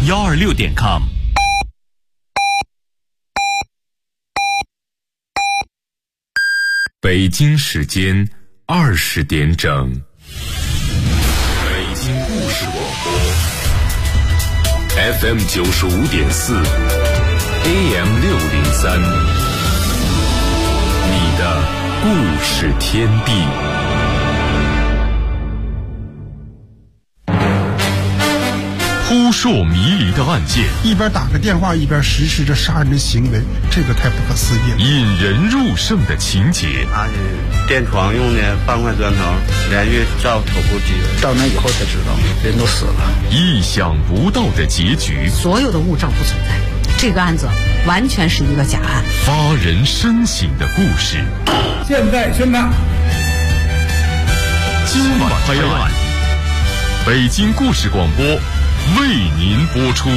126.com。 北京时间20点整，北京故事广播 FM 95.4 AM 603，你的故事天地。扑朔迷离的案件， 一边打个电话一边实施着杀人的行为，这个太不可思议了。 引人入胜的情节， 他是垫床用的半块砖头，连续照头部击人，到那以后才知道人都死了。 意想不到的结局， 所有的物证不存在，这个案子完全是一个假案。 发人深省的故事， 现在宣判， 今晚拍案，北京故事广播为您播出。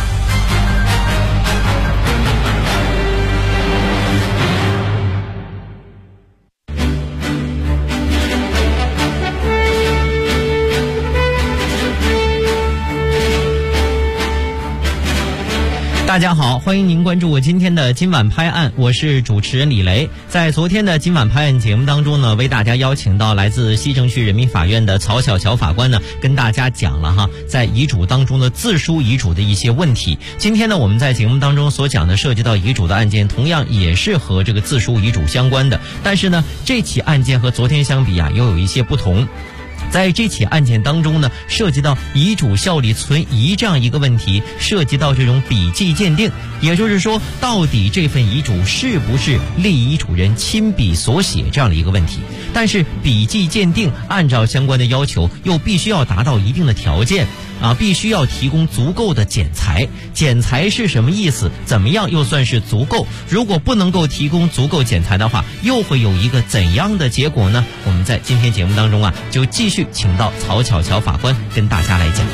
大家好，欢迎您关注我今天的今晚拍案，我是主持人李雷。在昨天的今晚拍案节目当中呢，为大家邀请到来自西城区人民法院的曹小乔法官呢，跟大家讲了在遗嘱当中的自书遗嘱的一些问题。今天呢，我们在节目当中所讲的涉及到遗嘱的案件，同样也是和这个自书遗嘱相关的，但是呢，这起案件和昨天相比又有一些不同。在这起案件当中呢，涉及到遗嘱效力存疑这样一个问题，涉及到这种笔迹鉴定，也就是说，到底这份遗嘱是不是立遗嘱人亲笔所写这样的一个问题。但是笔迹鉴定按照相关的要求，又必须要达到一定的条件必须要提供足够的检材。检材是什么意思？怎么样又算是足够？如果不能够提供足够检材的话，又会有一个怎样的结果呢？我们在今天节目当中就继续请到曹巧乔法官跟大家来讲。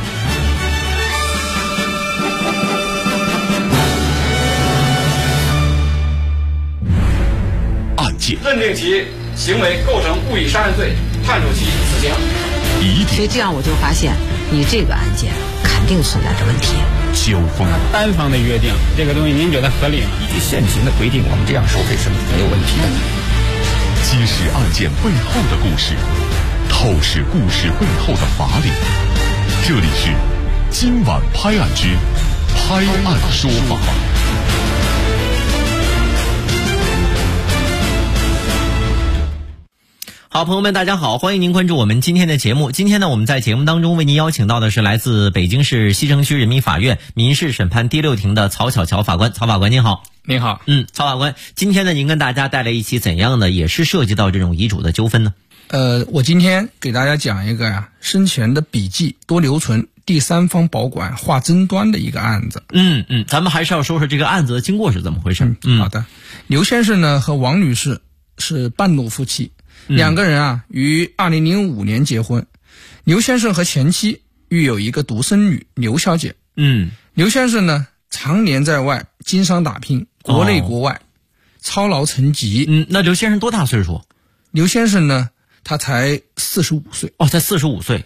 案件认定其行为构成故意杀人罪，判处其死刑。 所以这样我就发现，你这个案件肯定存在着问题。 交锋， 单方的约定，这个东西您觉得合理吗？ 以现行的规定，我们这样收费是没有问题的。 揭示案件背后的故事，透视故事背后的法理。这里是今晚拍案之拍案说法。 好，朋友们大家好，欢迎您关注我们今天的节目。今天呢，我们在节目当中为您邀请到的是来自北京市西城区人民法院民事审判第6庭的曹巧乔法官。曹法官您好。 您好。 曹法官，今天呢您跟大家带来一起怎样的也是涉及到这种遗嘱的纠纷呢？ 我今天给大家讲一个生前的笔记多留存，第三方保管划争端的一个案子。 咱们还是要说说这个案子的经过是怎么回事。 好的。刘先生呢和王女士是半路夫妻，两个人于2005年结婚。刘先生和前妻育有一个独生女刘小姐。刘先生呢常年在外经商打拼，国内国外操劳成疾。 那刘先生多大岁数？ 刘先生呢他才45岁。 才45岁。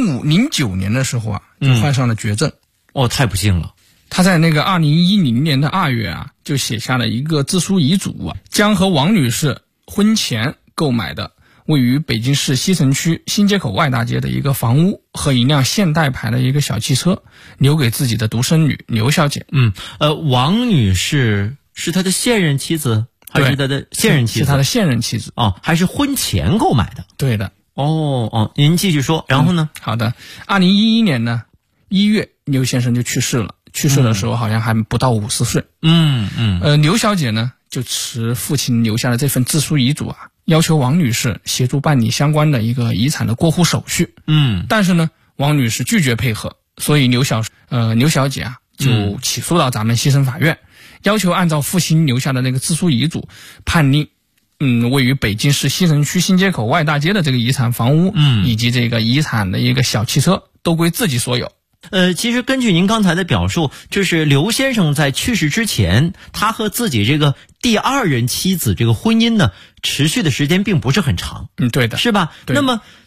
09年的时候就患上了绝症。 太不幸了。 他在那个2010年的2月就写下了一个自书遗嘱将和王女士婚前购买的位于北京市西城区新街口外大街的一个房屋和一辆现代牌的一个小汽车留给自己的独生女刘小姐。 王女士是他的现任妻子还是他的现任妻子？ 是他的现任妻子。 还是婚前购买的？ 对的。 您继续说。然后呢？ 好的。2011年呢1月刘先生就去世了，去世的时候好像还不到50岁。刘小姐呢就持父亲留下的这份自书遗嘱要求王女士协助办理相关的一个遗产的过户手续。但是呢王女士拒绝配合，所以刘小姐就起诉到咱们西城法院，要求按照父亲留下的那个自书遗嘱判令位于北京市西城区新街口外大街的这个遗产房屋以及这个遗产的一个小汽车都归自己所有。 其实根据您刚才的表述，就是刘先生在去世之前，他和自己这个第2任妻子这个婚姻呢，持续的时间并不是很长。 对的。 是吧？ 对。 那么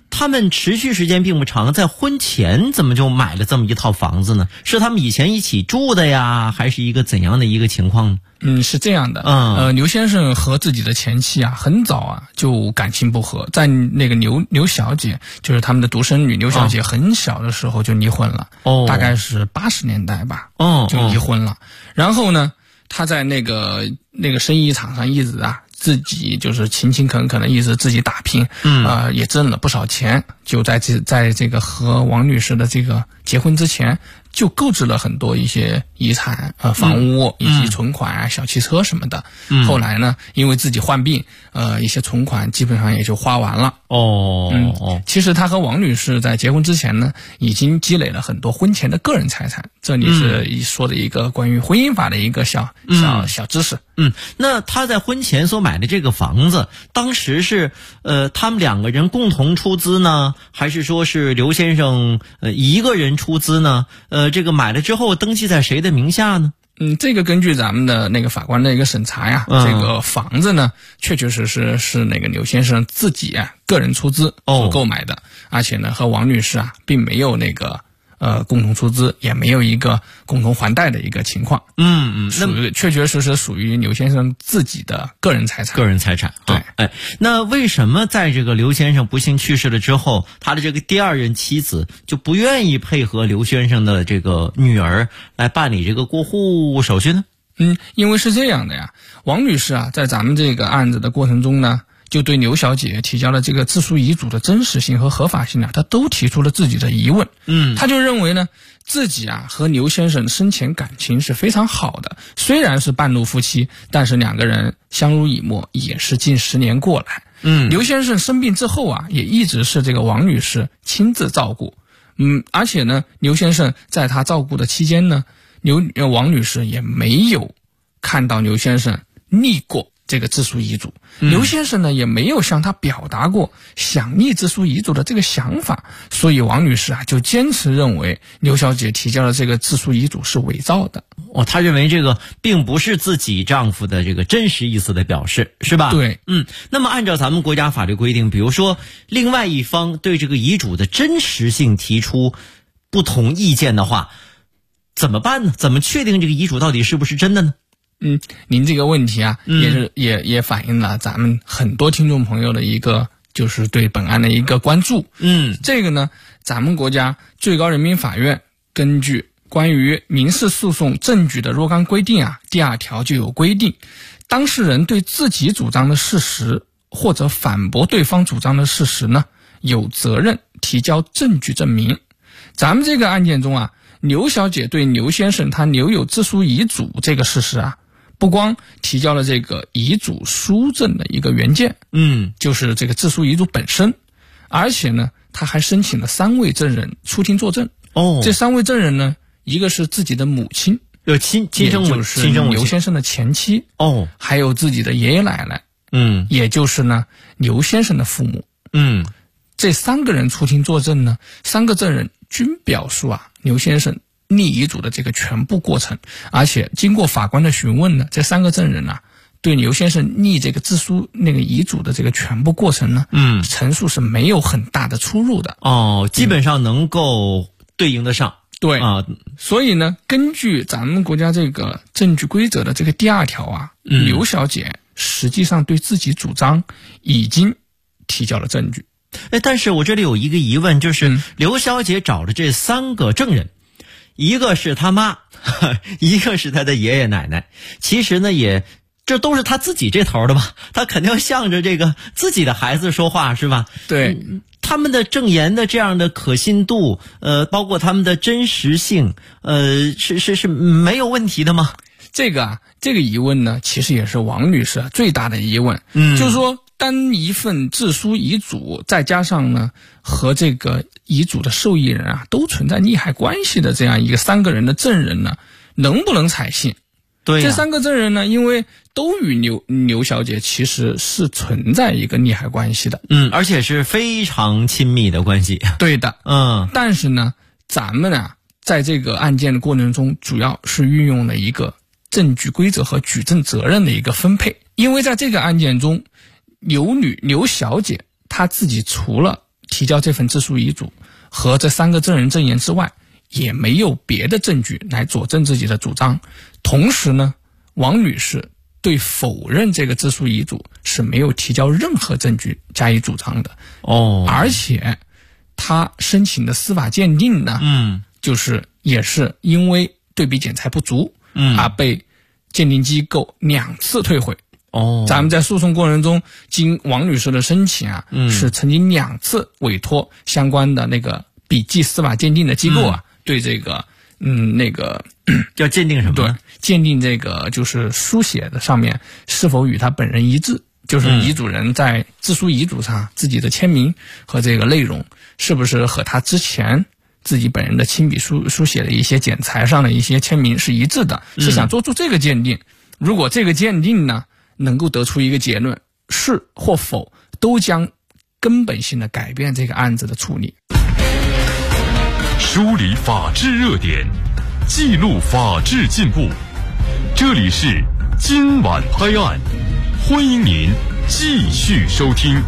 他们持续时间并不长，在婚前怎么就买了这么一套房子呢？是他们以前一起住的呀，还是一个怎样的一个情况呢？ 是这样的。刘先生和自己的前妻啊，很早啊就感情不和，在那个刘小姐，就是他们的独生女刘小姐，很小的时候就离婚了，大概是80年代吧，就离婚了。然后呢，他在那个生意场上一直啊，自己就是勤勤恳恳的一直自己打拼，也挣了不少钱，就在这个和王女士的这个结婚之前，就购置了很多一些遗产，房屋以及存款啊，小汽车什么的。后来呢，因为自己患病，一些存款基本上也就花完了。其实他和王女士在结婚之前呢，已经积累了很多婚前的个人财产。这里是说的一个关于婚姻法的一个小知识。 那他在婚前所买的这个房子，当时是他们2个人共同出资呢，还是说是刘先生一个人出资呢？这个买了之后登记在谁的名下呢？ 这个根据咱们的那个法官的一个审查呀，这个房子呢，确确实实是那个刘先生自己啊个人出资所购买的，而且呢和王女士啊并没有那个共同出资，也没有一个共同还贷的一个情况。确确实实属于刘先生自己的个人财产。 个人财产，对。那为什么在这个刘先生不幸去世了之后，他的这个第2任妻子就不愿意配合刘先生的这个女儿来办理这个过户手续呢？ 因为是这样的呀，王女士啊，在咱们这个案子的过程中呢，就对刘小姐提交了这个自书遗嘱的真实性和合法性啊，她都提出了自己的疑问。她就认为呢，自己啊和刘先生生前感情是非常好的，虽然是半路夫妻，但是2个人相濡以沫也是近10年过来。刘先生生病之后啊，也一直是这个王女士亲自照顾。而且呢，刘先生在他照顾的期间呢，王女士也没有看到刘先生拟过这个自书遗嘱，刘先生呢也没有向他表达过想拟自书遗嘱的这个想法，所以王女士啊就坚持认为刘小姐提交的这个自书遗嘱是伪造的。 她认为这个并不是自己丈夫的这个真实意思的表示，是吧？ 对。 那么按照咱们国家法律规定，比如说另外一方对这个遗嘱的真实性提出不同意见的话，怎么办呢？怎么确定这个遗嘱到底是不是真的呢？ 您这个问题啊，也反映了咱们很多听众朋友的一个就是对本案的一个关注。这个呢，咱们国家最高人民法院根据关于民事诉讼证据的若干规定啊，第2条就有规定，当事人对自己主张的事实或者反驳对方主张的事实呢，有责任提交证据证明。咱们这个案件中啊，刘小姐对刘先生他留有自书遗嘱这个事实啊，不光提交了这个遗嘱书证的一个原件，就是这个自书遗嘱本身，而且呢，他还申请了3位证人出庭作证。这3位证人呢，一个是自己的母亲， 亲生母亲， 就是刘先生的前妻，还有自己的爷爷奶奶，也就是呢刘先生的父母。这3个人出庭作证呢，3个证人均表述啊，刘先生拟遗嘱的这个全部过程，而且经过法官的询问呢，这3个证人啊，对刘先生拟这个自书那个遗嘱的这个全部过程呢，陈述是没有很大的出入的。 基本上能够对应得上。 对啊，所以呢，根据咱们国家这个证据规则的这个第2条啊，刘小姐实际上对自己主张已经提交了证据。 但是我这里有一个疑问，就是刘小姐找的这3个证人，一个是他妈，一个是他的爷爷奶奶，其实呢这都是他自己这头的吧，他肯定要向着这个自己的孩子说话，是吧？ 对。 他们的证言的这样的可信度，包括他们的真实性，是没有问题的吗？ 这个疑问呢，其实也是王女士最大的疑问。就是说，单一份自书遗嘱，再加上呢和这个遗嘱的受益人啊都存在利害关系的这样一个3个人的证人呢，能不能采信？ 对， 这3个证人呢，因为都与刘小姐其实是存在一个利害关系的， 而且是非常亲密的关系。 对的，但是呢，咱们啊，在这个案件的过程中，主要是运用了一个证据规则和举证责任的一个分配，因为在这个案件中，刘小姐她自己除了提交这份自书遗嘱和这3个证人证言之外，也没有别的证据来佐证自己的主张。同时呢，王女士对否认这个自书遗嘱是没有提交任何证据加以主张的。而且她申请的司法鉴定呢，就是也是因为对比检材不足，而被鉴定机构2次退回。咱们在诉讼过程中，经王女士的申请啊，是曾经2次委托相关的那个笔迹司法鉴定的机构啊，对这个要鉴定什么？ 对，鉴定这个就是书写的上面是否与他本人一致，就是遗嘱人在自书遗嘱上自己的签名和这个内容是不是和他之前自己本人的亲笔书写的一些检材上的一些签名是一致的，是想做出这个鉴定。如果这个鉴定呢能够得出一个结论，是或否，都将根本性的改变这个案子的处理。 梳理法治热点，记录法治进步。这里是今晚拍案，欢迎您继续收听。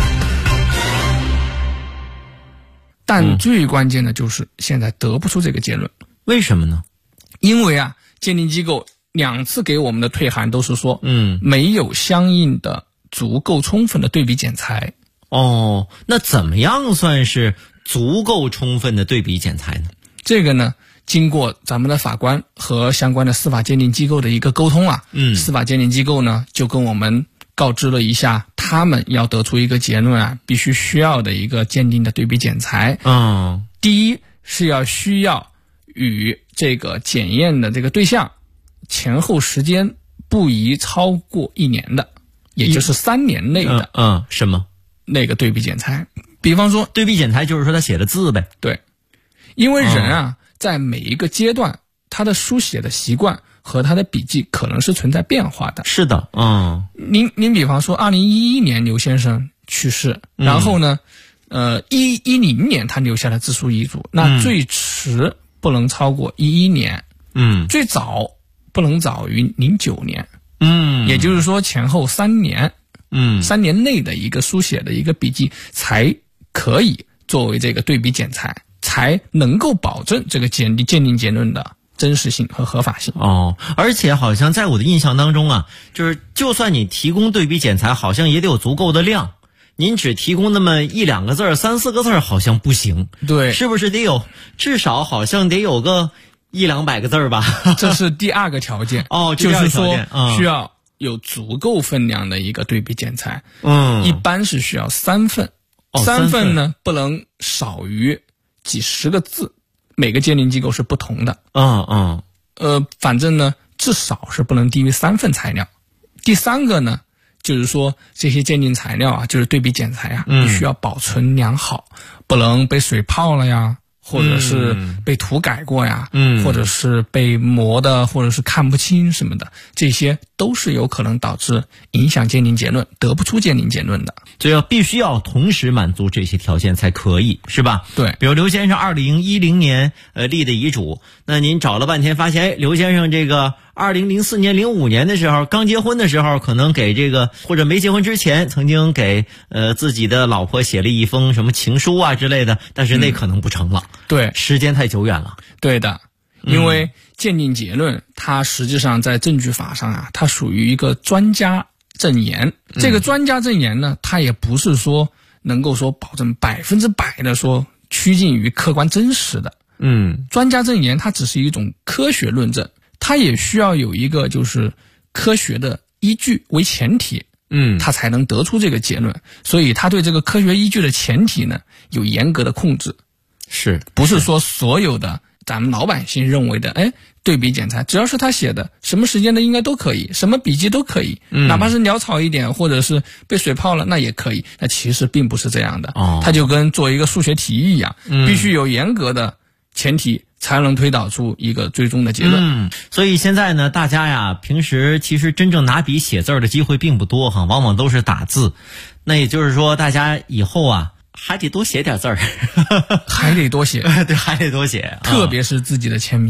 但最关键的就是现在得不出这个结论。 为什么呢？ 因为啊，鉴定机构2次给我们的退函都是说，没有相应的足够充分的对比检材。 那怎么样算是足够充分的对比检材呢？ 这个呢，经过咱们的法官和相关的司法鉴定机构的一个沟通啊，司法鉴定机构呢就跟我们告知了一下，他们要得出一个结论啊，必须需要的一个鉴定的对比检材。第一是需要与这个检验的这个对象前后时间不宜超过1年的，也就是3年内的。 什么？ 那个对比检材。比方说对比检材就是说他写的字呗。 对，因为人啊，在每一个阶段他的书写的习惯和他的笔记可能是存在变化的。 是的。 您比方说2011年刘先生去世，然后呢10年他留下了自书遗嘱，那最迟不能超过11年，最早不能早于09年，也就是说前后3年，3年内的一个书写的一个笔记才可以作为这个对比检材，才能够保证这个鉴定结论的真实性和合法性。 而且好像在我的印象当中啊，就是就算你提供对比检材，好像也得有足够的量，您只提供那么1-2个字3-4个字好像不行。 对， 是不是得有至少好像得有个100-200个字吧？ 这是第2个条件。就是说需要有足够分量的一个对比检材。一般是需要3份。3份呢不能少于几十个字，每个鉴定机构是不同的。反正呢至少是不能低于3份材料。第3个呢就是说这些鉴定材料啊，就是对比检材啊，必须要保存良好，不能被水泡了呀，或者是被涂改过呀，或者是被磨的，或者是看不清什么的，这些都是有可能导致影响鉴定结论，得不出鉴定结论的。 所以必须要同时满足这些条件才可以，是吧？ 对。 比如刘先生2010年立的遗嘱，那您找了半天发现，刘先生这个2004年、05年的时候，刚结婚的时候，可能给这个或者没结婚之前，曾经给自己的老婆写了一封什么情书啊之类的，但是那可能不成了。 对， 时间太久远了。 对的，因为鉴定结论，它实际上在证据法上啊，它属于一个专家证言。这个专家证言呢，它也不是说能够说保证100%的说趋近于客观真实的。专家证言它只是一种科学论证，它也需要有一个就是科学的依据为前提，它才能得出这个结论。所以它对这个科学依据的前提呢，有严格的控制。不是说所有的咱们老百姓认为的，对比检材只要是他写的，什么时间的应该都可以，什么笔记都可以，哪怕是潦草一点，或者是被水泡了，那也可以。那其实并不是这样的。它就跟做一个数学题一样，必须有严格的前提才能推导出一个最终的结论。 所以现在呢，大家呀，平时其实真正拿笔写字的机会并不多哈，往往都是打字。那也就是说，大家以后啊，还得多写点字儿， 还得多写。 对，还得多写， 特别是自己的签名，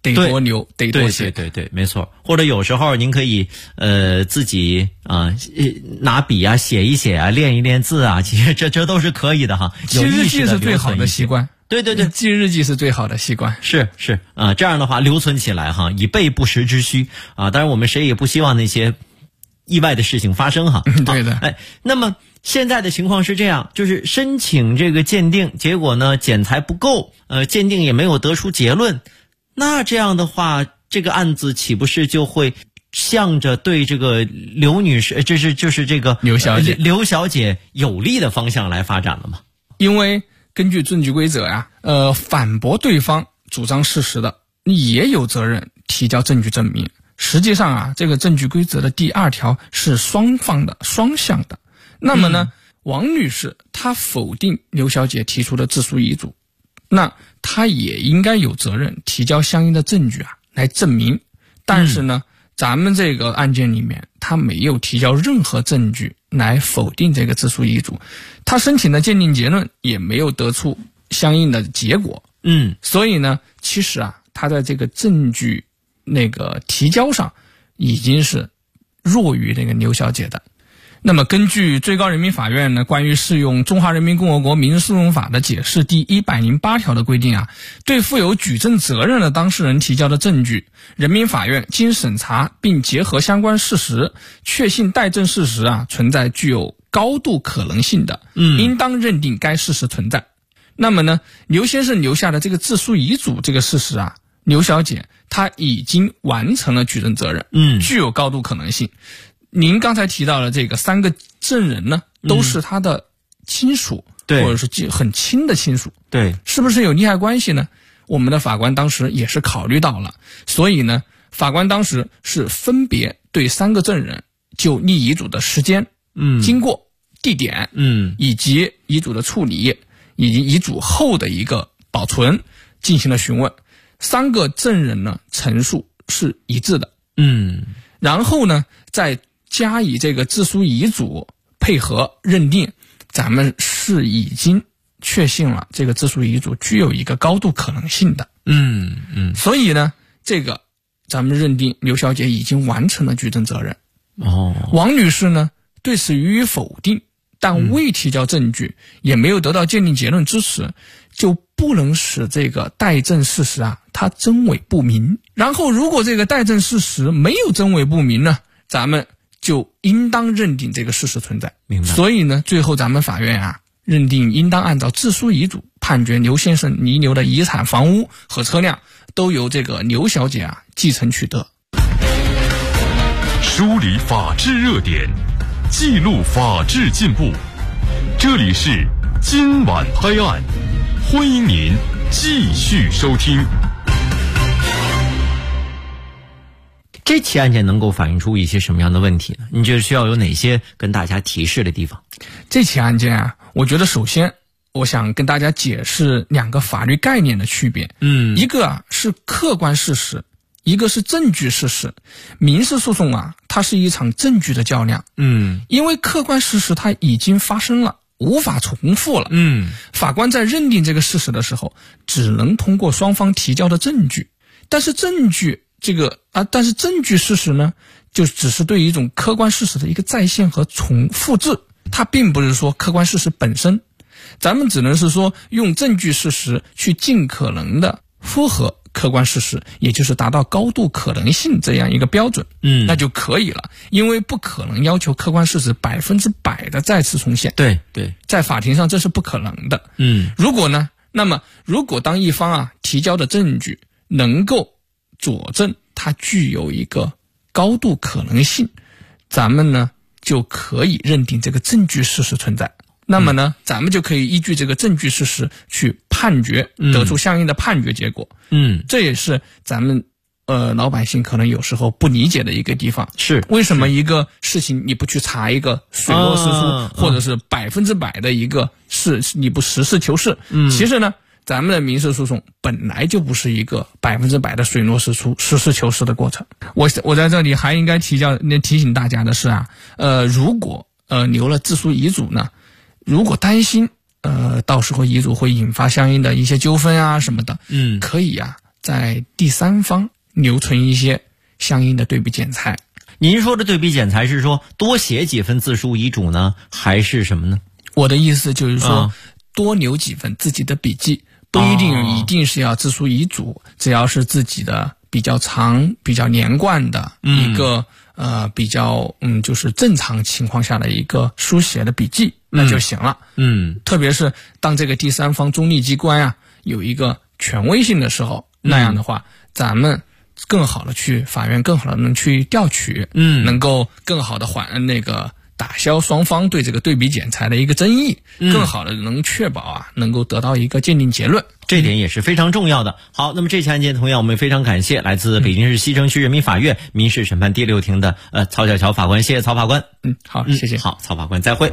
得多留，得多写。 对，没错。或者有时候您可以自己拿笔啊写一写啊，练一练字啊，其实这都是可以的哈。 记日记是最好的习惯。 对， 记日记是最好的习惯。 是这样的话留存起来哈，以备不时之需啊。当然我们谁也不希望那些意外的事情发生哈。 对的。 那么现在的情况是这样，就是申请这个鉴定，结果呢检材不够，鉴定也没有得出结论。那这样的话，这个案子岂不是就会向着对这个刘女士，就是这个刘小姐有利的方向来发展了吗？ 因为根据证据规则呀，反驳对方主张事实的也有责任提交证据证明。实际上啊，这个证据规则的第2条是双方的、双向的。那么呢，王女士她否定刘小姐提出的自书遗嘱，那她也应该有责任提交相应的证据啊来证明。但是呢，咱们这个案件里面，她没有提交任何证据来否定这个自书遗嘱，她申请的鉴定结论也没有得出相应的结果。所以呢，其实啊，她在这个证据那个提交上已经是弱于那个刘小姐的。那么根据最高人民法院呢关于适用《中华人民共和国民事诉讼法》的解释第108条的规定啊，对负有举证责任的当事人提交的证据，人民法院经审查并结合相关事实，确信待证事实啊存在具有高度可能性的，应当认定该事实存在。那么呢，刘先生留下的这个自书遗嘱这个事实啊，刘小姐她已经完成了举证责任，具有高度可能性。您刚才提到了这个3个证人呢，都是他的亲属，或者是很亲的亲属，对，是不是有利害关系呢？我们的法官当时也是考虑到了，所以呢，法官当时是分别对3个证人就立遗嘱的时间、经过、地点，以及遗嘱的处理，以及遗嘱后的一个保存进行了询问。3个证人呢，陈述是一致的，然后呢，再加以这个自书遗嘱配合认定，咱们是已经确信了这个自书遗嘱具有一个高度可能性的。所以呢，这个咱们认定刘小姐已经完成了举证责任。王女士呢对此予以否定，但未提交证据，也没有得到鉴定结论支持，就不能使这个待证事实啊它真伪不明。然后如果这个待证事实没有真伪不明呢，咱们就应当认定这个事实存在。明白。所以呢，最后咱们法院啊认定应当按照自书遗嘱判决刘先生遗留的遗产、房屋和车辆都由这个刘小姐啊继承取得。 梳理法治热点，记录法治进步，这里是今晚拍案，欢迎您继续收听。 这起案件能够反映出一些什么样的问题呢？你觉得需要有哪些跟大家提示的地方？ 这起案件啊，我觉得首先我想跟大家解释2个法律概念的区别。一个啊是客观事实，一个是证据事实。民事诉讼啊，它是一场证据的较量。因为客观事实它已经发生了，无法重复了。法官在认定这个事实的时候，只能通过双方提交的证据。但是证据事实呢，就只是对一种客观事实的一个再现和复制，它并不是说客观事实本身。咱们只能是说用证据事实去尽可能的符合客观事实，也就是达到高度可能性这样一个标准，那就可以了。因为不可能要求客观事实100%的再次重现，对，在法庭上这是不可能的。如果当一方啊提交的证据能够佐证它具有一个高度可能性，咱们呢就可以认定这个证据事实存在。那么呢，咱们就可以依据这个证据事实去判决，得出相应的判决结果。这也是咱们老百姓可能有时候不理解的一个地方，是为什么一个事情你不去查一个水落石出，或者是100%的一个事，你不实事求是。其实呢，咱们的民事诉讼本来就不是一个100%的水落石出、实事求是的过程。我在这里还应该提醒大家的是啊，如果留了自书遗嘱呢，如果担心到时候遗嘱会引发相应的一些纠纷啊什么的，可以啊在第三方留存一些相应的对比检材。 您说的对比检材是说多写几份自书遗嘱呢，还是什么呢？ 我的意思就是说，多留几份自己的笔记，不一定是要自书遗嘱，只要是自己的比较长、比较连贯的一个比较就是正常情况下的一个书写的笔记，那就行了。特别是当这个第三方中立机关啊有一个权威性的时候，那样的话，咱们更好的去法院，更好的能去调取，能够更好的打消双方对这个对比检材的一个争议，更好的能确保能够得到一个鉴定结论， 这点也是非常重要的。好，那么这起案件同样我们非常感谢来自北京市西城区人民法院民事审判第6庭的曹小乔法官，谢谢曹法官。 好，谢谢。 好，曹法官再会。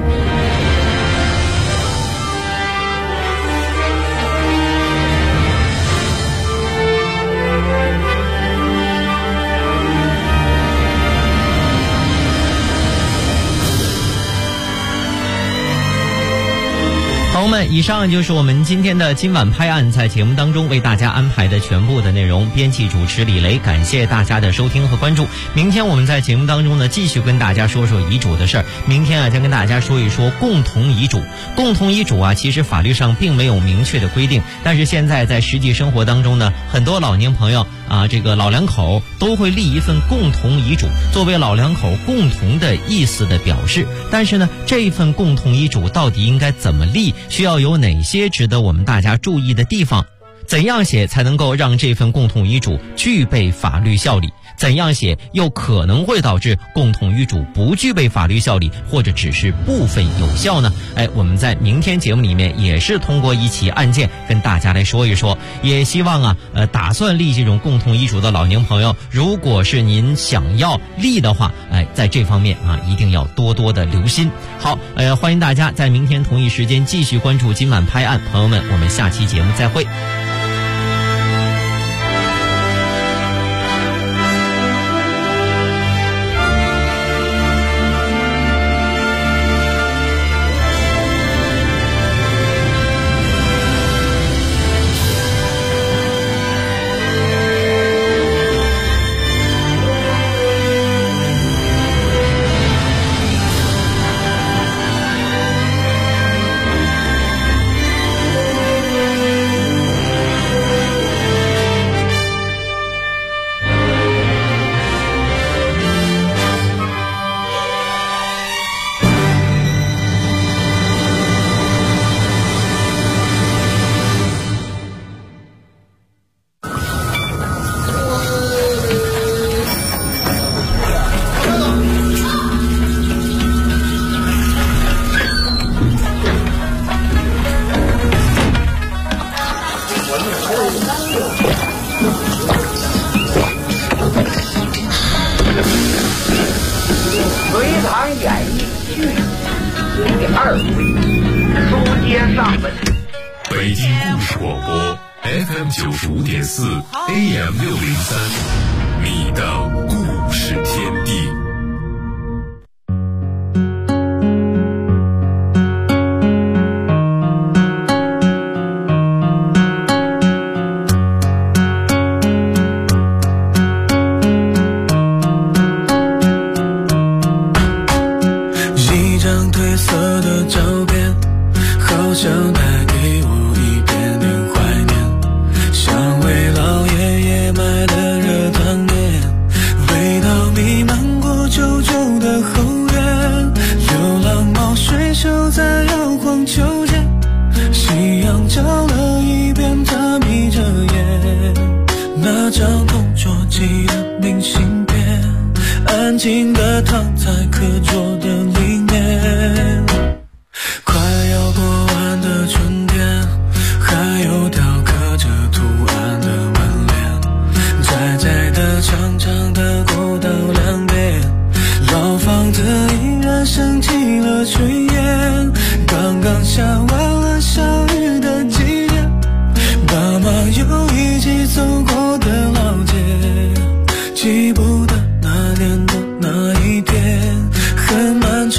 朋友们，以上就是我们今天的今晚拍案，在节目当中为大家安排的全部的内容。编辑主持李雷，感谢大家的收听和关注。明天我们在节目当中呢，继续跟大家说说遗嘱的事儿。明天将跟大家说一说共同遗嘱。共同遗嘱其实法律上并没有明确的规定，但是现在在实际生活当中呢，很多老年朋友这个老两口都会立一份共同遗嘱，作为老两口共同的意思的表示。但是呢，这一份共同遗嘱到底应该怎么立？需要有哪些值得我们大家注意的地方？怎样写才能够让这份共同遗嘱具备法律效力？怎样写又可能会导致共同遗嘱不具备法律效力，或者只是部分有效呢？我们在明天节目里面也是通过一起案件跟大家来说一说，也希望打算立这种共同遗嘱的老年朋友，如果是您想要立的话，在这方面一定要多多的留心。好，欢迎大家在明天同一时间继续关注今晚拍案，朋友们，我们下期节目再会。 北京故事广播 FM 95.4 AM 603，你的故事天地。 一张褪色的照片，好像带给我一点点怀念，像为老爷爷买的热汤面，味道弥漫过旧旧的后院，流浪猫睡熟在摇晃秋千，夕阳照了一遍，他眯着眼，那张同桌寄的明信片，安静地躺在课桌的里面，快要过完的春天，还有雕刻着图案的门帘，窄窄的长长的过道两边，老房子依然升起了炊烟，刚刚下完了小雨的季节，爸妈又一起走过的老街，记不得那年的那一天，很漫长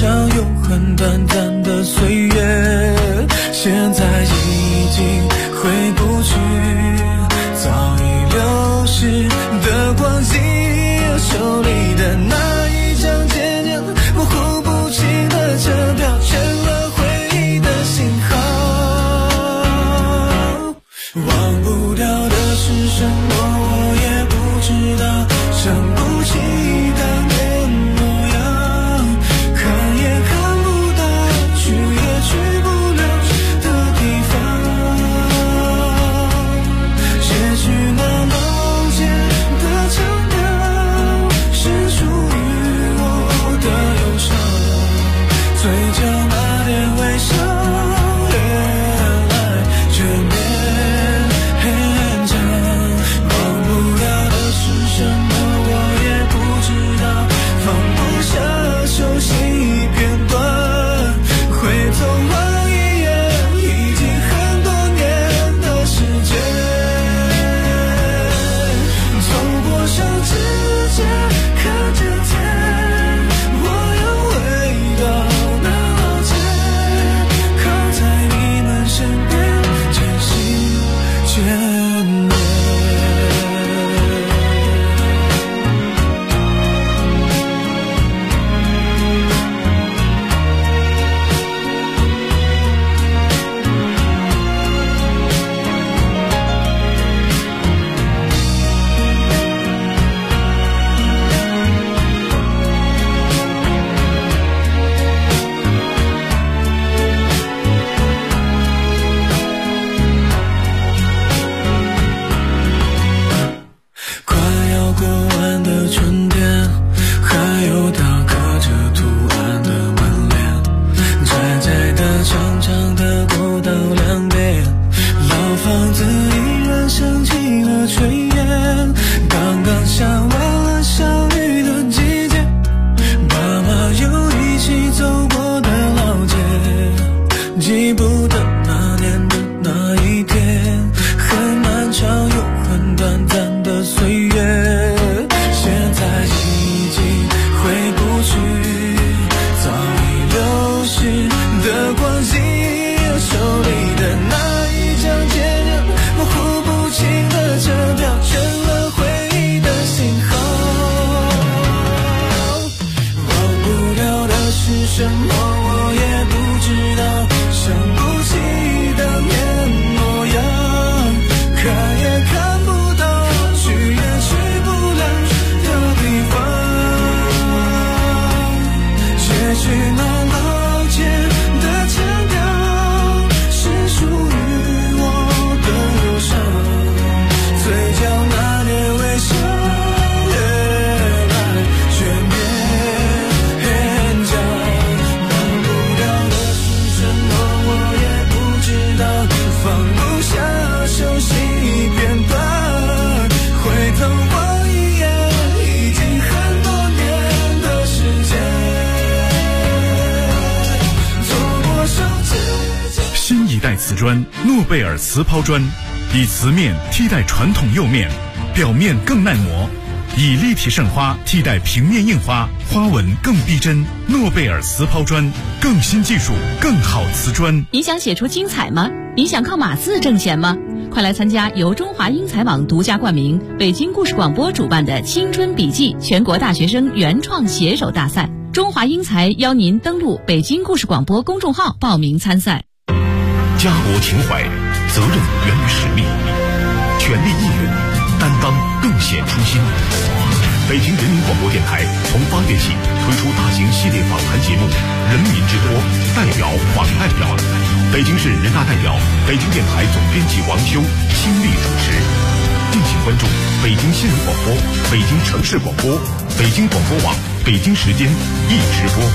砖诺贝尔瓷抛砖，以瓷面替代传统釉面，表面更耐磨，以立体渗花替代平面印花，花纹更逼真。诺贝尔瓷抛砖，更新技术，更好瓷砖。 你想写出精彩吗？你想靠码字挣钱吗？快来参加由中华英才网独家冠名、北京故事广播主办的青春笔记全国大学生原创写手大赛。中华英才邀您登录北京故事广播公众号报名参赛。 家国情怀，责任源于使命，全力以赴，担当更显初心。北京人民广播电台从8月起推出大型系列访谈节目《人民之托》，代表访代表。北京市人大代表、北京电台总编辑王修倾力主持。敬请关注北京新闻广播、北京城市广播、北京广播网、北京时间一直播。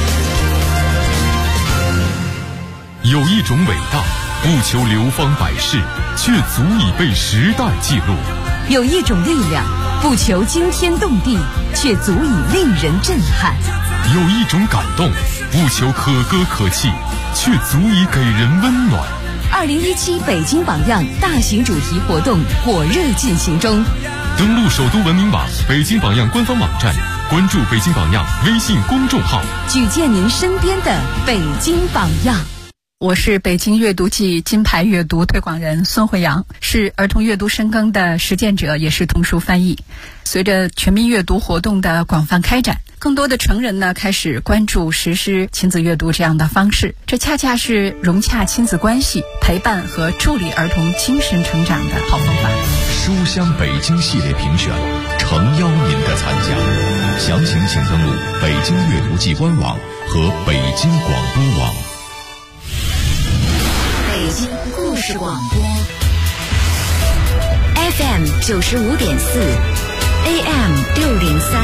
有一种伟大，不求流芳百世，却足以被时代记录； 有一种力量，不求惊天动地，却足以令人震撼； 有一种感动，不求可歌可泣，却足以给人温暖。 2017北京榜样大型主题活动火热进行中， 登录首都文明网、北京榜样官方网站，关注北京榜样微信公众号， 举荐您身边的北京榜样。 我是北京阅读季金牌阅读推广人孙慧阳，是儿童阅读深耕的实践者，也是童书翻译。随着全民阅读活动的广泛开展，更多的成人呢开始关注实施亲子阅读这样的方式，这恰恰是融洽亲子关系、陪伴和助力儿童精神成长的好方法。 书香北京系列评选，诚邀您的参加。详情请登录北京阅读季官网和北京广播网。 北京故事广播 FM 95.4 AM 603，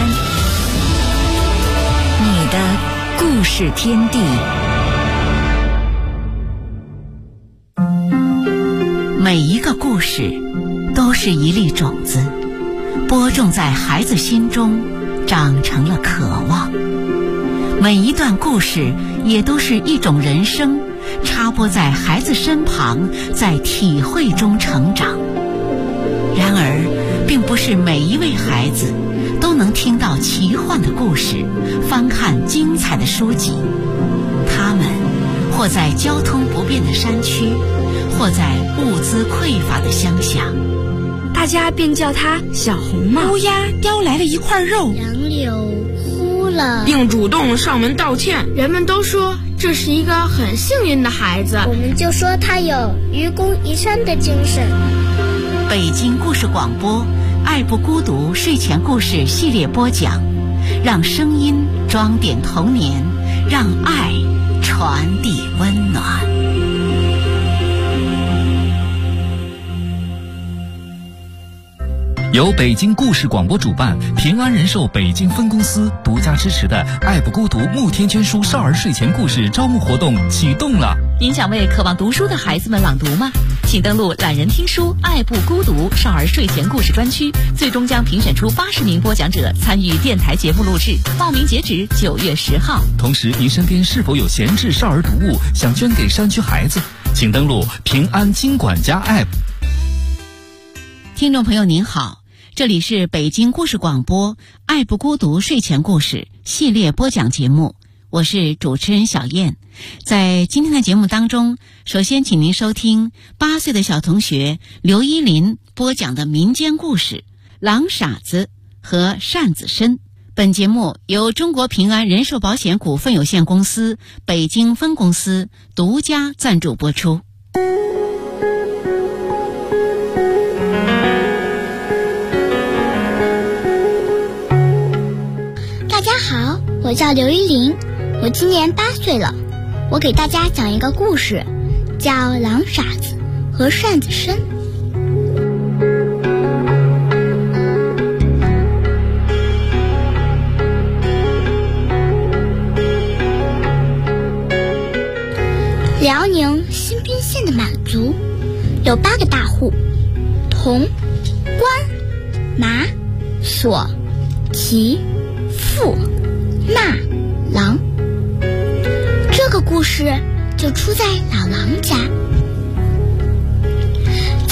你的故事天地。每一个故事都是一粒种子，播种在孩子心中，长成了渴望。每一段故事也都是一种人生，插播在孩子身旁，在体会中成长。然而，并不是每一位孩子都能听到奇幻的故事，翻看精彩的书籍。他们或在交通不便的山区，或在物资匮乏的乡下， 大家便叫他小红帽。 乌鸦叼来了一块肉， 杨柳哭了， 并主动上门道歉。 人们都说这是一个很幸运的孩子， 我们就说他有愚公移山的精神。 北京故事广播爱不孤独睡前故事系列播讲，让声音装点童年，让爱传递温暖。 由北京故事广播主办，平安人寿北京分公司独家支持的爱不孤独慕天娟书少儿睡前故事招募活动启动了。 您想为渴望读书的孩子们朗读吗？请登录懒人听书爱不孤独少儿睡前故事专区，最终将评选出80名播讲者参与电台节目录制，报名截止9月10号。 同时，您身边是否有闲置少儿读物想捐给山区孩子？请登录平安金管家 App。 听众朋友您好，这里是北京故事广播爱不孤独睡前故事系列播讲节目，我是主持人小燕。在今天的节目当中，首先请您收听8岁的小同学刘依林播讲的民间故事《狼傻子》和扇子参。本节目由中国平安人寿保险股份有限公司北京分公司独家赞助播出。 大家好，我叫刘依林，我今年8岁了。我给大家讲一个故事，叫《狼傻子和扇子参》。辽宁新宾县的满族有8个大户：铜、官、麻、锁、齐、妇、纳、狼。这个故事就出在老狼家。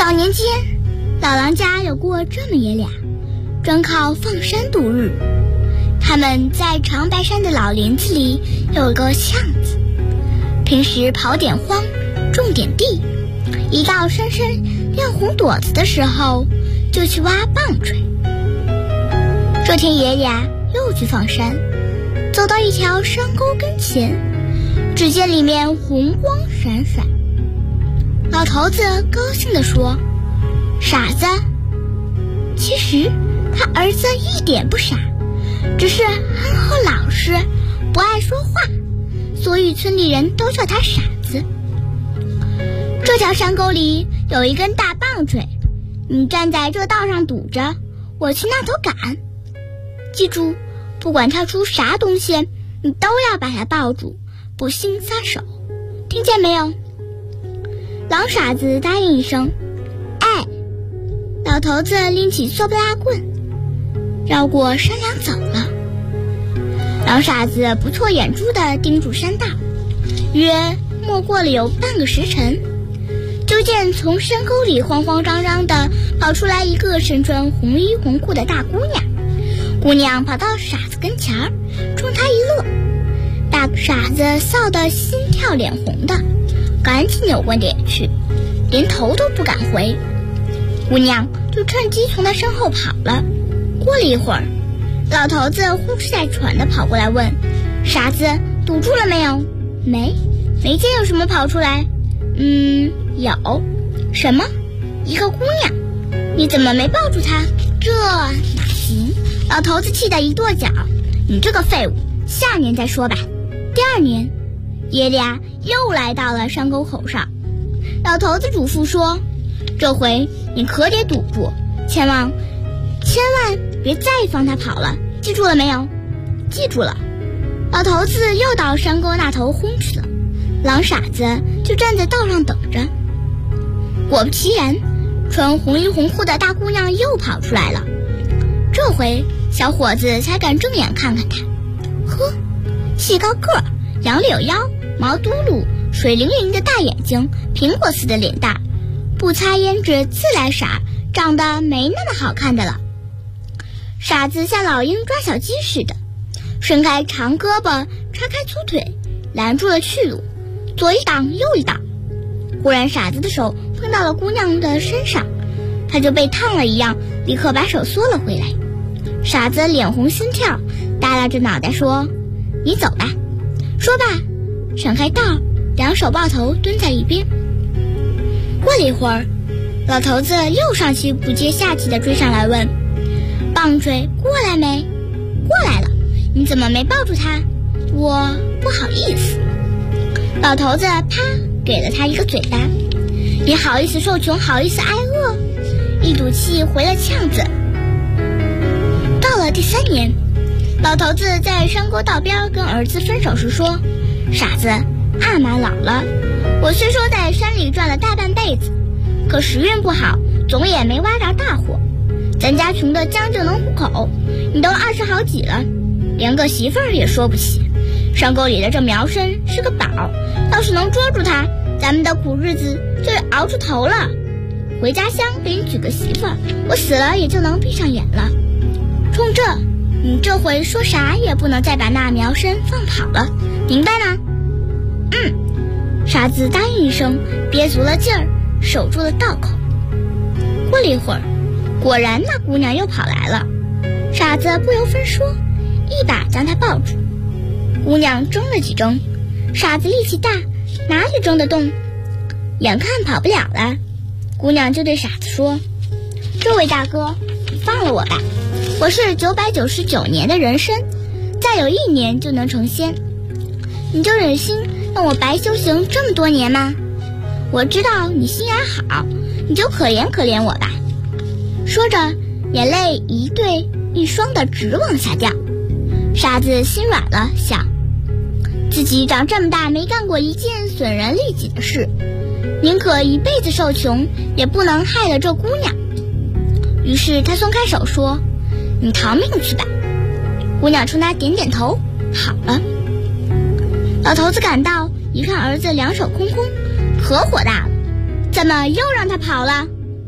早年间，老狼家有过这么爷俩，专靠放山度日。他们在长白山的老林子里有个巷子，平时刨点荒，种点地，一到山参亮红朵子的时候，就去挖棒槌。这天爷俩又去放山，走到一条山沟跟前，只见里面红光闪闪。老头子高兴地说：“傻子！”其实他儿子一点不傻，只是憨厚老实，不爱说话，所以村里人都叫他傻子。这条山沟里有一根大棒槌，你站在这道上堵着，我去那头赶。记住，不管跳出啥东西，你都要把它抱住，不信撒手，听见没有？狼傻子答应一声，哎。老头子拎起塑不拉棍，绕过山梁走了。狼傻子不错眼珠地盯住山道，约没过了有半个时辰，就见从山沟里慌慌张张地跑出来一个身穿红衣红裤的大姑娘。姑娘跑到傻子跟前儿，冲他一乐。大傻子臊得心跳脸红的，赶紧扭过脸去，连头都不敢回。姑娘就趁机从他身后跑了。过了一会儿，老头子呼哧带喘的跑过来问：“傻子，堵住了没有？”“没见有什么跑出来。”“有。”“什么？”“一个姑娘。”“你怎么没抱住她？”“这哪行！”老头子气得一跺脚：“你这个废物，下年再说吧。”第二年，爷俩又来到了山沟口上。老头子嘱咐说：“这回你可得堵住，千万别再放他跑了，记住了没有？”“记住了。”老头子又到山沟那头轰去了，狼傻子就站在道上等着。果不其然，穿红衣红裤的大姑娘又跑出来了。这回小伙子才敢正眼看看他。呵，细高个儿，杨柳腰，毛嘟噜，水灵灵的大眼睛，苹果似的脸蛋，不擦胭脂自来傻，长得没那么好看的了。傻子像老鹰抓小鸡似的，伸开长胳膊，叉开粗腿，拦住了去路，左一挡右一挡。忽然傻子的手碰到了姑娘的身上，他就被烫了一样，立刻把手缩了回来。傻子脸红心跳，耷拉着脑袋说：“你走吧。”说罢闪开道，两手抱头蹲在一边。过了一会儿，老头子又上气不接下气地追上来问：“棒槌过来没？”“过来了。”“你怎么没抱住他？”“我不好意思。”老头子啪给了他一个嘴巴：“你好意思受穷，好意思挨饿？”一赌气回了呛子。到了第三年，老头子在山沟道边跟儿子分手时说：“傻子，阿妈老了，我虽说在山里转了大半辈子，可时运不好，总也没挖着大货。咱家穷的将就能糊口，你都20好几了，连个媳妇儿也说不起。山沟里的这苗参是个宝，要是能捉住它，咱们的苦日子就熬出头了。回家乡给你娶个媳妇儿，我死了也就能闭上眼了。冲这，你这回说啥也不能再把那苗参放跑了，明白吗？”“傻子答应一声，憋足了劲儿，守住了道口。过了一会儿，果然那姑娘又跑来了。傻子不由分说，一把将她抱住。姑娘争了几争，傻子力气大，哪里争得动？眼看跑不了了，姑娘就对傻子说：“这位大哥，你放了我吧，我是999年的人参，再有1年就能成仙，你就忍心让我白修行这么多年吗？我知道你心眼好，你就可怜可怜我吧。”说着，眼泪一对一双的直往下掉。傻子心软了，想自己长这么大没干过一件损人利己的事，宁可一辈子受穷，也不能害了这姑娘。于是他松开手说：“你逃命去吧。”姑娘冲他点点头，好了。老头子赶到，一看儿子两手空空，可火大了：“怎么又让他跑了？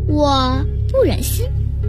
我不忍心。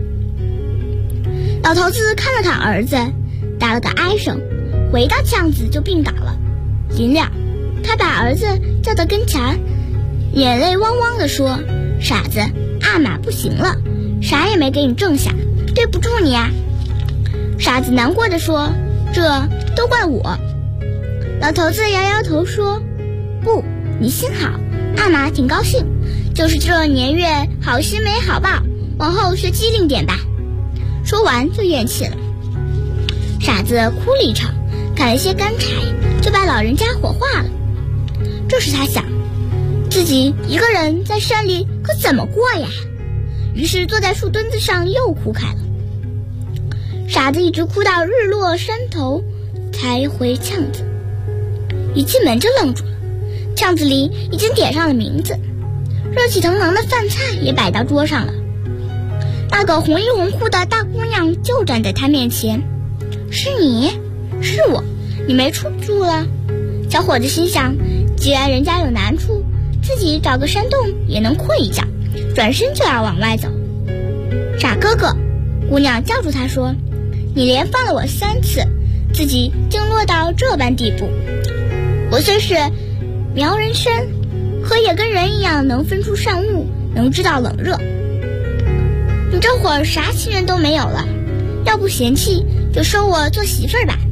老头子看了看儿子，打了个哀声，回到巷子就病倒了。临了，他把儿子叫到跟前，眼泪汪汪地说：“傻子，阿玛不行了，啥也没给你挣下，对不住你啊。”傻子难过地说：“这都怪我。”老头子摇摇头说：“不，你心好，阿玛挺高兴，就是这年月好心没好报，往后学机灵点吧。”说完就咽气了。傻子哭了一场，砍了些干柴，就把老人家火化了。这时他想，自己一个人在山里可怎么过呀？于是坐在树墩子上又哭开了。傻子一直哭到日落山头才回巷子。一进门就愣住了，巷子里已经点上了名字，热气腾腾的饭菜也摆到桌上了。那个红衣红裤的大姑娘就站在他面前。是你？是我，你没处住了？小伙子心想，既然人家有难处，自己找个山洞也能困一觉，转身就要往外走。傻哥哥，姑娘叫住他说，你连放了我3次，自己竟落到这般地步。我虽是苗人身，可也跟人一样能分出善恶，能知道冷热。你这会儿啥亲人都没有了，要不嫌弃就收我做媳妇儿吧。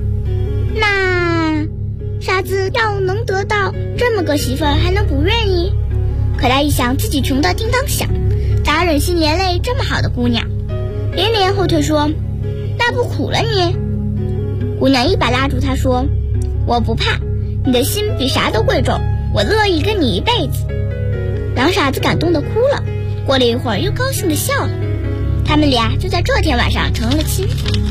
那傻子要能得到这么个媳妇儿，还能不愿意？可他一想自己穷得叮当响，咋忍心连累这么好的姑娘，连连后退说，那不苦了你？姑娘一把拉住他说，我不怕，你的心比啥都贵重，我乐意跟你一辈子。狼傻子感动得哭了，过了一会儿又高兴地笑了。他们俩就在这天晚上成了亲。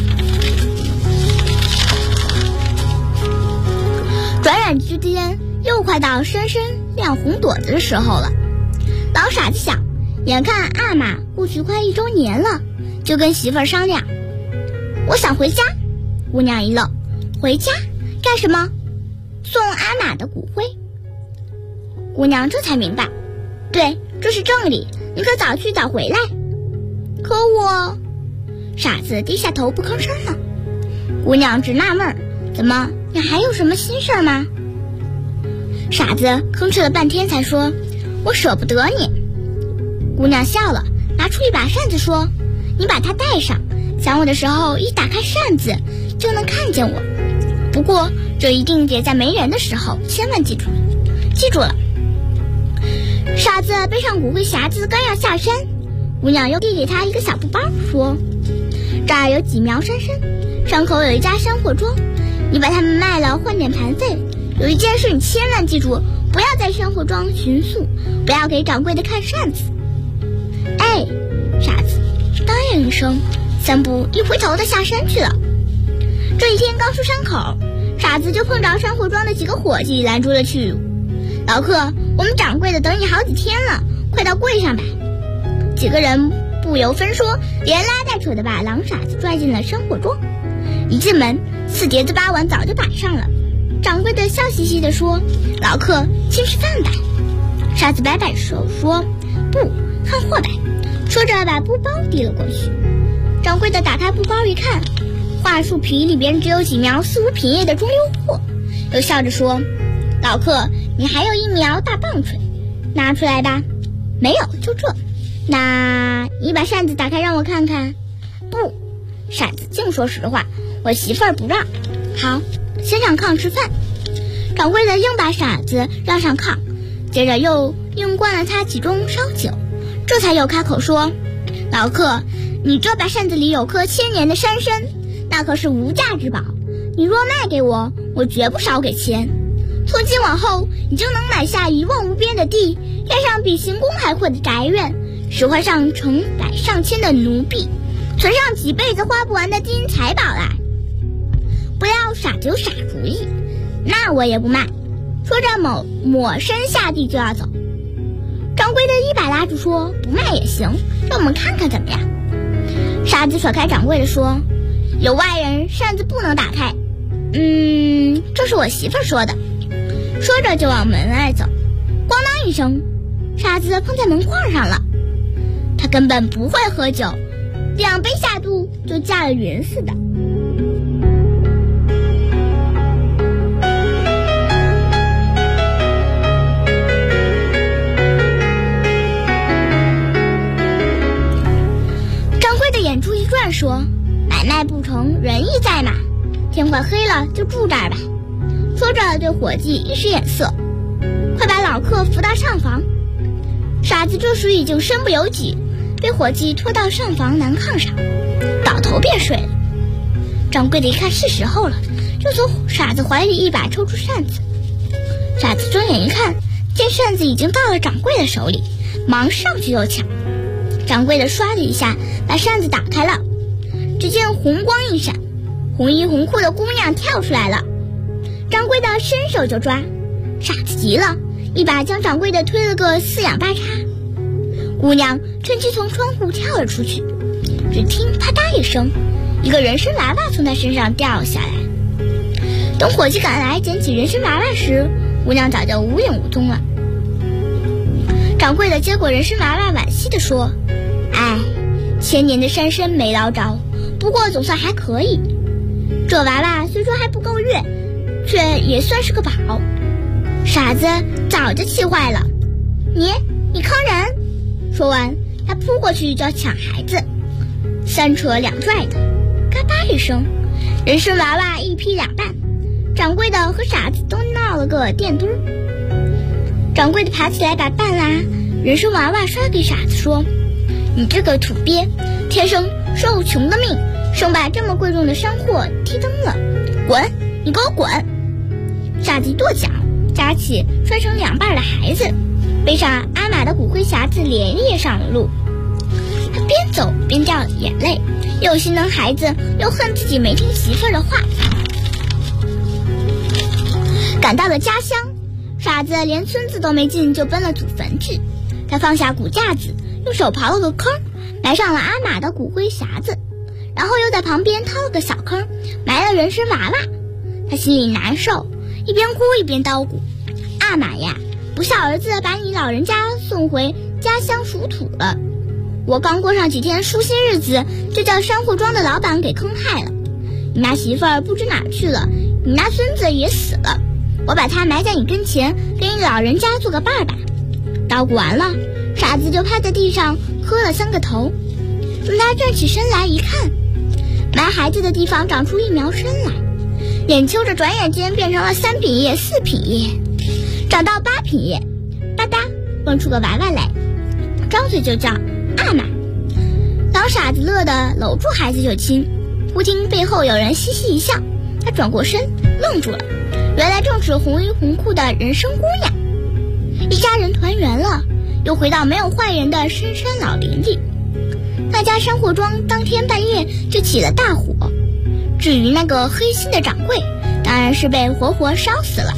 转眼之间又快到深深亮红朵子的时候了。老傻子想，眼看阿玛过去快1周年了，就跟媳妇儿商量，我想回家。姑娘一愣，回家干什么？送阿玛的骨灰。姑娘这才明白，对，这是正理，你可早去早回来。可我……傻子低下头不吭声了。姑娘直纳闷，怎么，你还有什么心事吗？傻子吭哧了半天才说，我舍不得你。姑娘笑了，拿出一把扇子说，你把它带上，想我的时候一打开扇子就能看见我。不过这一定得在没人的时候，千万记住了。记住了。傻子背上骨灰匣子刚要下山，姑娘又递给他一个小布包，说，这儿有几苗山参，山口有一家山货庄，你把它们卖了换点盘费。有一件事你千万记住，不要在山货庄寻宿，不要给掌柜的看扇子。哎，傻子答应一声，3步一回头的下山去了。这一天刚出山口，傻子就碰着山货庄的几个伙计拦住了去路。老客，我们掌柜的等你好几天了，快到柜上吧。几个人不由分说，连拉带扯的把狼傻子拽进了山货庄。一进门，4碟子8碗早就摆上了。掌柜的笑嘻嘻地说，老客先吃饭吧。傻子摆摆手说，不，看货吧。说着把布包递了过去。掌柜的打开布包一看，桦树皮里边只有几苗4、5品叶的中溜货，又笑着说，老客，你还有1苗大棒槌，拿出来吧。没有，就这。那你把扇子打开让我看看。不，傻子净说实话，我媳妇儿不让。好，先上炕吃饭。掌柜的硬把傻子让上炕，接着又硬灌了他几盅烧酒，这才又开口说，老客，你这把扇子里有颗1000年的山参，那可是无价之宝，你若卖给我，我绝不少给钱。从今往后，你就能买下一望无边的地，盖上比行宫还阔的宅院，使唤上成百上千的奴婢，存上几辈子花不完的金银财宝来。不料傻子有傻主意，那我也不卖。说着抹身下地就要走。掌柜的一把拉住说，不卖也行，让我们看看怎么样。傻子甩开掌柜的说，有外人扇子不能打开。这是我媳妇儿说的。说着就往门外走，咣当一声，傻子碰在门框上了。 根本不会喝酒，2杯下肚就嫁了人似的。掌柜的眼珠一转说：“买卖不成仁义在嘛，天快黑了就住这儿吧。”说着对伙计一使眼色：“快把老客扶到上房。”傻子这时已经身不由己，被伙计拖到上房南炕上，倒头便睡了。掌柜的一看是时候了，就从傻子怀里一把抽出扇子。傻子睁眼一看，见扇子已经到了掌柜的手里，忙上去就抢。掌柜的唰的一下把扇子打开了，只见红光一闪，红衣红裤的姑娘跳出来了。掌柜的伸手就抓，傻子急了，一把将掌柜的推了个四仰八叉。姑娘趁机从窗户跳了出去，只听啪嗒一声，一个人参娃娃从她身上掉了下来。等伙计赶来捡起人参娃娃时，姑娘早就无影无踪了。掌柜的接过人参娃娃，惋惜地说：“哎，千年的山参没捞着，不过总算还可以。这娃娃虽说还不够月，却也算是个宝。”傻子早就气坏了：“你坑人！”说完，他扑过去就要抢孩子，三扯两拽的，嘎巴一声，人参娃娃一劈两半，掌柜的和傻子都闹了个电墩儿。掌柜的爬起来把半拉人参娃娃摔给傻子说：“你这个土鳖，天生受穷的命，生把这么贵重的山货踢蹬了，滚！你给我滚！”傻子一跺脚，夹起摔成两半的孩子，背上阿玛的骨灰匣子，连夜上了路。他边走边掉眼泪，又心疼孩子，又恨自己没听媳妇儿的话。赶到了家乡，傻子连村子都没进就奔了祖坟去。他放下骨架子，用手刨了个坑，埋上了阿玛的骨灰匣子，然后又在旁边掏了个小坑，埋了人参娃娃。他心里难受，一边哭一边叨咕：“阿玛呀，不孝儿子把你老人家送回家乡属土了。我刚过上几天舒心日子，就叫山货庄的老板给坑害了。你那媳妇儿不知哪儿去了，你那孙子也死了。我把他埋在你跟前，给你老人家做个伴儿吧。”叨咕完了，傻子就趴在地上磕了3个头。等他站起身来一看，埋孩子的地方长出一苗参来，眼瞅着转眼间变成了3品叶、4品叶，长到8品叶，吧嗒蹦出个娃娃来，张嘴就叫阿玛。老傻子乐得搂住孩子就亲，忽听背后有人嘻嘻一笑，他转过身愣住了，原来正是红衣红裤的人参姑娘。一家人团圆了，又回到没有坏人的深山老林里。那家山货庄当天半夜就起了大火，至于那个黑心的掌柜，当然是被活活烧死了。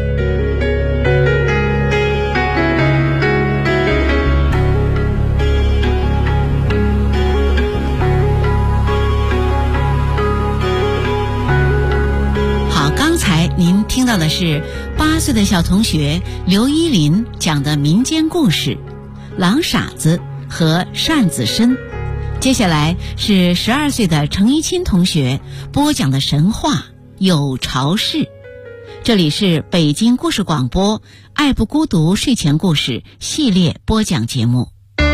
好，刚才您听到的是8岁的小同学刘依林讲的民间故事《狼傻子》和单子参。接下来是12岁的程一钦同学播讲的神话有巢氏。这里是北京故事广播爱不孤独睡前故事系列播讲节目。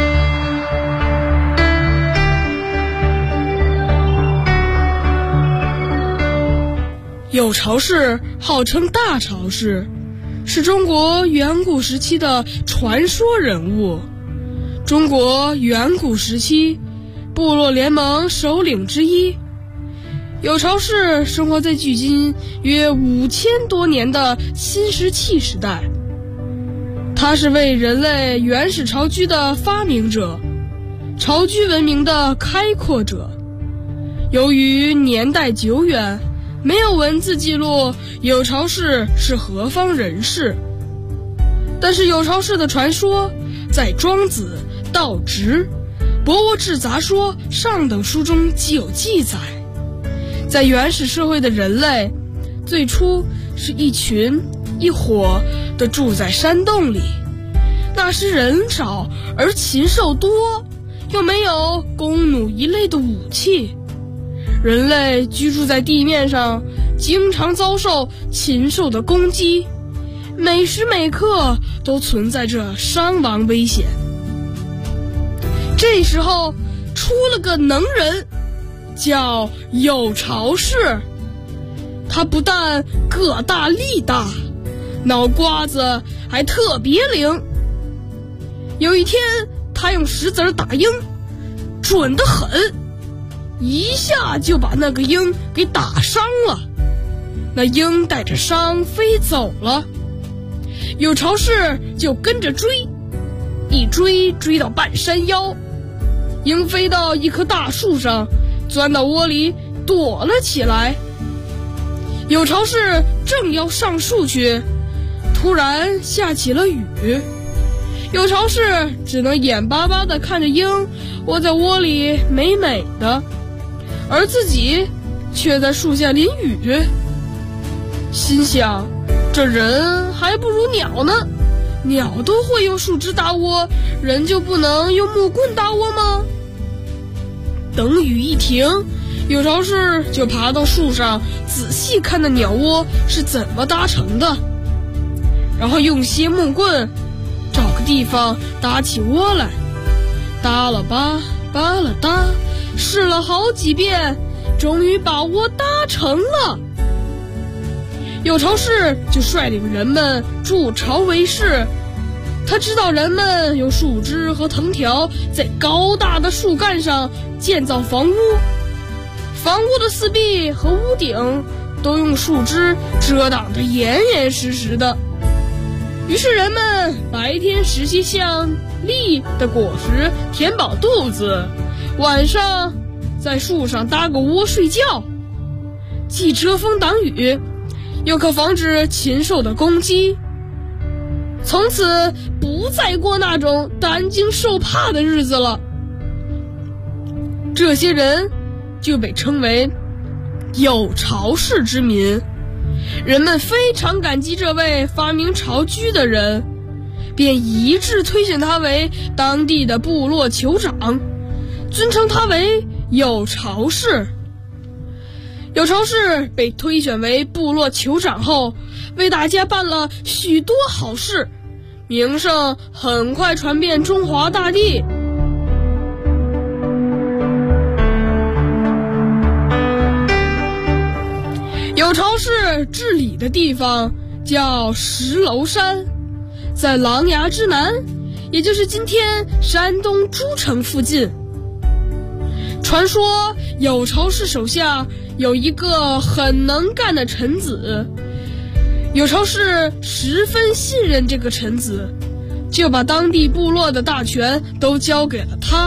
有巢氏号称大巢氏，是中国远古时期的传说人物，中国远古时期部落联盟首领之一。有巢氏生活在距今约5000多年的新石器时代，他是为人类原始巢居的发明者，巢居文明的开阔者。由于年代久远，没有文字记录有巢氏是何方人士，但是有巢氏的传说在《庄子》《道直》《博物志杂说》上等书中既有记载。在原始社会的人类，最初是一群一伙的住在山洞里，那时人少而禽兽多， 又没有弓弩一类的武器，人类居住在地面上，经常遭受禽兽的攻击，每时每刻都存在着伤亡危险。这时候出了个能人，叫有巢氏。他不但个大力大，脑瓜子还特别灵。有一天，他用石子打鹰，准得很，一下就把那个鹰给打伤了。那鹰带着伤飞走了，有巢氏就跟着追，一追到半山腰，鹰飞到一棵大树上，钻到窝里躲了起来。有巢氏正要上树去，突然下起了雨，有巢氏只能眼巴巴地看着鹰窝在窝里美美的，而自己却在树下淋雨。心想，这人还不如鸟呢，鸟都会用树枝搭窝，人就不能用木棍搭窝吗？等雨一停，有巢氏就爬到树上仔细看那鸟窝是怎么搭成的，然后用些木棍找个地方搭起窝来，搭了扒，扒了搭，试了好几遍，终于把窝搭成了。有巢氏就率领人们筑巢为事，他知道人们用树枝和藤条在高大的树干上建造房屋，房屋的四壁和屋顶都用树枝遮挡得严严实实的。于是人们白天食些像栗的果实填饱肚子，晚上在树上搭个窝睡觉，既遮风挡雨，又可防止禽兽的攻击。从此不再过那种担惊受怕的日子了。这些人就被称为有巢氏之民，人们非常感激这位发明巢居的人，便一致推选他为当地的部落酋长，尊称他为有巢氏。有巢氏被推选为部落酋长后，为大家办了许多好事，名声很快传遍中华大地。有巢氏治理的地方叫石楼山，在琅琊之南，也就是今天山东诸城附近。传说有巢氏手下有一个很能干的臣子，有巢氏十分信任这个臣子，就把当地部落的大权都交给了他。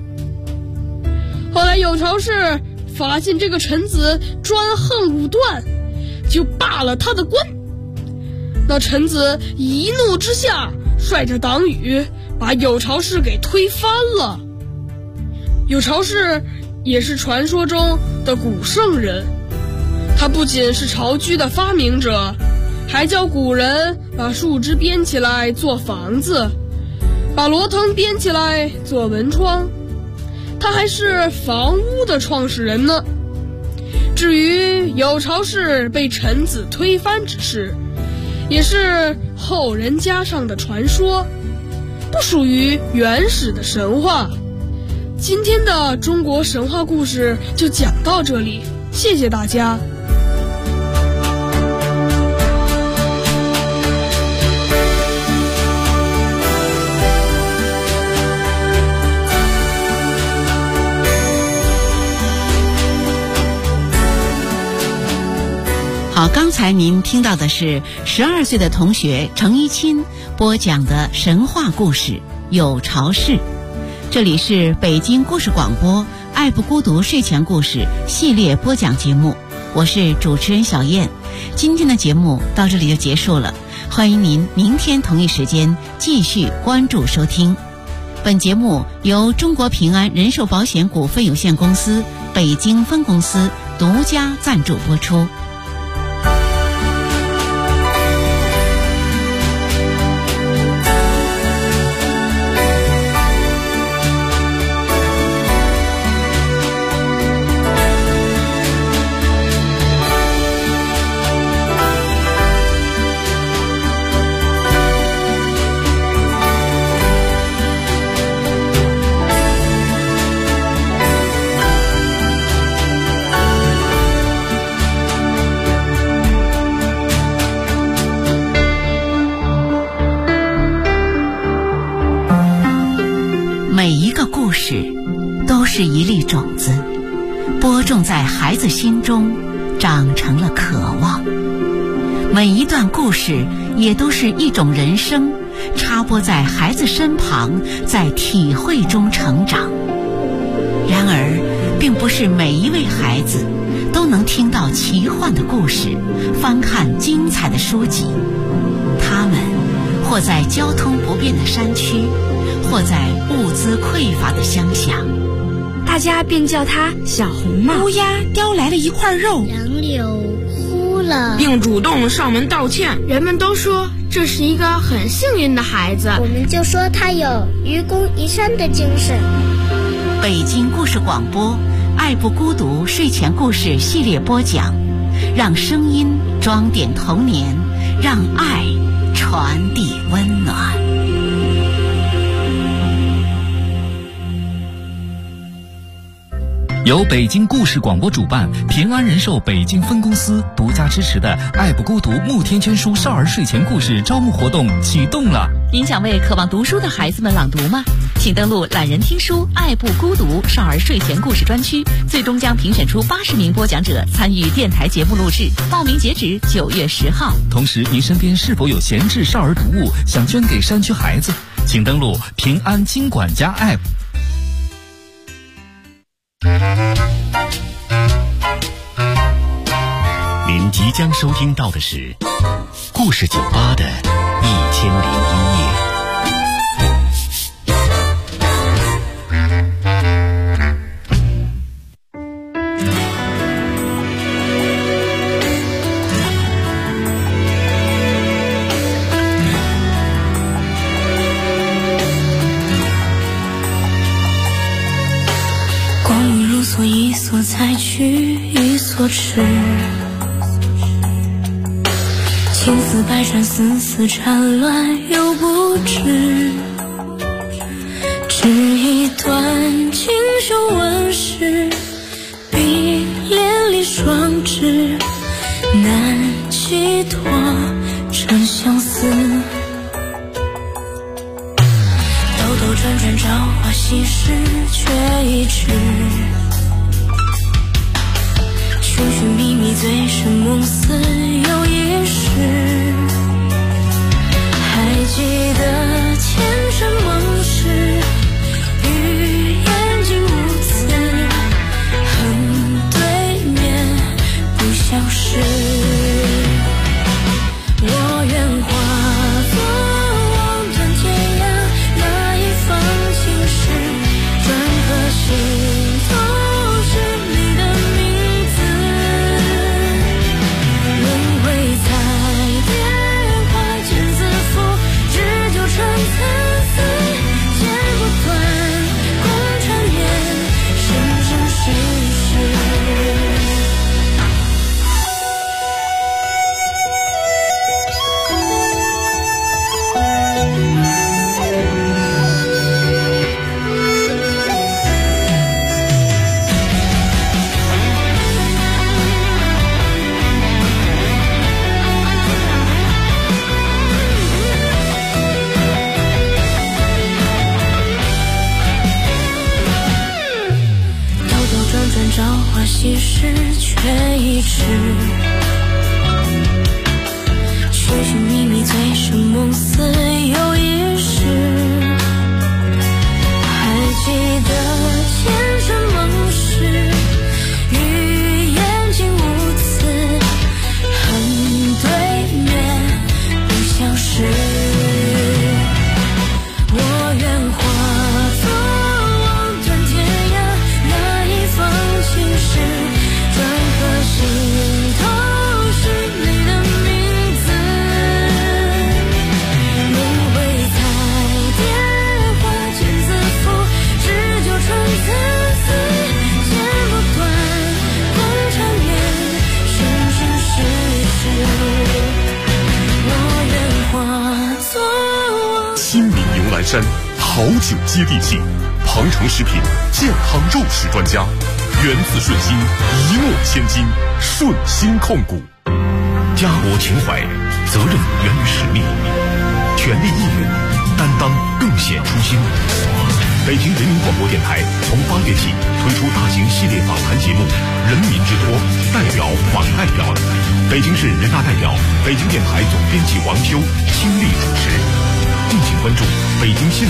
后来有巢氏发现这个臣子专横武断，就罢了他的官。那臣子一怒之下，率着党羽把有巢氏给推翻了。有巢氏也是传说中的古圣人，他不仅是巢居的发明者，还教古人把树枝编起来做房子，把罗藤编起来做门窗。他还是房屋的创始人呢。至于有巢氏被臣子推翻之事，也是后人加上的传说，不属于原始的神话。今天的中国神话故事就讲到这里，谢谢大家。 好，刚才您听到的是12岁的同学程一钦播讲的神话故事《有巢氏》。这里是北京故事广播爱不孤独睡前故事系列播讲节目，我是主持人小燕。今天的节目到这里就结束了，欢迎您明天同一时间继续关注收听。本节目由中国平安人寿保险股份有限公司北京分公司独家赞助播出。 播种在孩子心中，长成了渴望。每一段故事也都是一种人生，插播在孩子身旁，在体会中成长。然而，并不是每一位孩子都能听到奇幻的故事，翻看精彩的书籍。他们或在交通不便的山区，或在物资匮乏的乡下， 大家便叫他小红帽。 乌鸦叼来了一块肉， 杨柳哭了， 并主动上门道歉。 人们都说这是一个很幸运的孩子， 我们就说他有愚公移山的精神。 北京故事广播爱不孤独睡前故事系列播讲，让声音装点童年，让爱传递温暖。 由北京故事广播主办，平安人寿北京分公司独家支持的爱不孤独慕天娟书少儿睡前故事招募活动启动了。 您想为渴望读书的孩子们朗读吗？请登录懒人听书爱不孤独少儿睡前故事专区，最终将评选出80名播讲者参与电台节目录制，报名截止9月10号。 同时，您身边是否有闲置少儿读物想捐给山区孩子？请登录平安经管家 App。 您即将收听到的是故事酒吧的1001夜。 光阴如梭，一梭采去，一梭吃。情丝百转，丝丝缠乱又不知。只一段锦绣纹饰，碧连理双枝，难寄托成相思。兜兜转转，朝花夕拾，却一迟。寻寻觅觅，醉生梦死又一世。还记得前尘梦事，与眼睛无词，恨对面不相识。我愿化作望断天涯那一方青石，转颗心头是你的名字。轮回彩蝶花间自负，只就成参差，剪不断，共缠绵，生生世世。朝花夕拾，却一迟。寻寻觅觅，醉生梦死又一世。还记得前尘梦事，与眼睛无词，恨对面不相识。我愿化作望断天涯那一方青石，转颗心头是你的名字。轮回彩蝶花间自负，只就成参差，剪不断，共缠绵，生生世世。我愿化作新民牛栏山好酒接地气，庞城食品健康肉食专家，源自顺心，一诺千金，顺心控股。家国情怀，责任源于使命，全力以赴，担当更显初心。 北京人民广播电台从8月起推出大型系列访谈节目《人民之托》，代表访代表。北京市人大代表、北京电台总编辑王修倾力主持。敬请关注北京新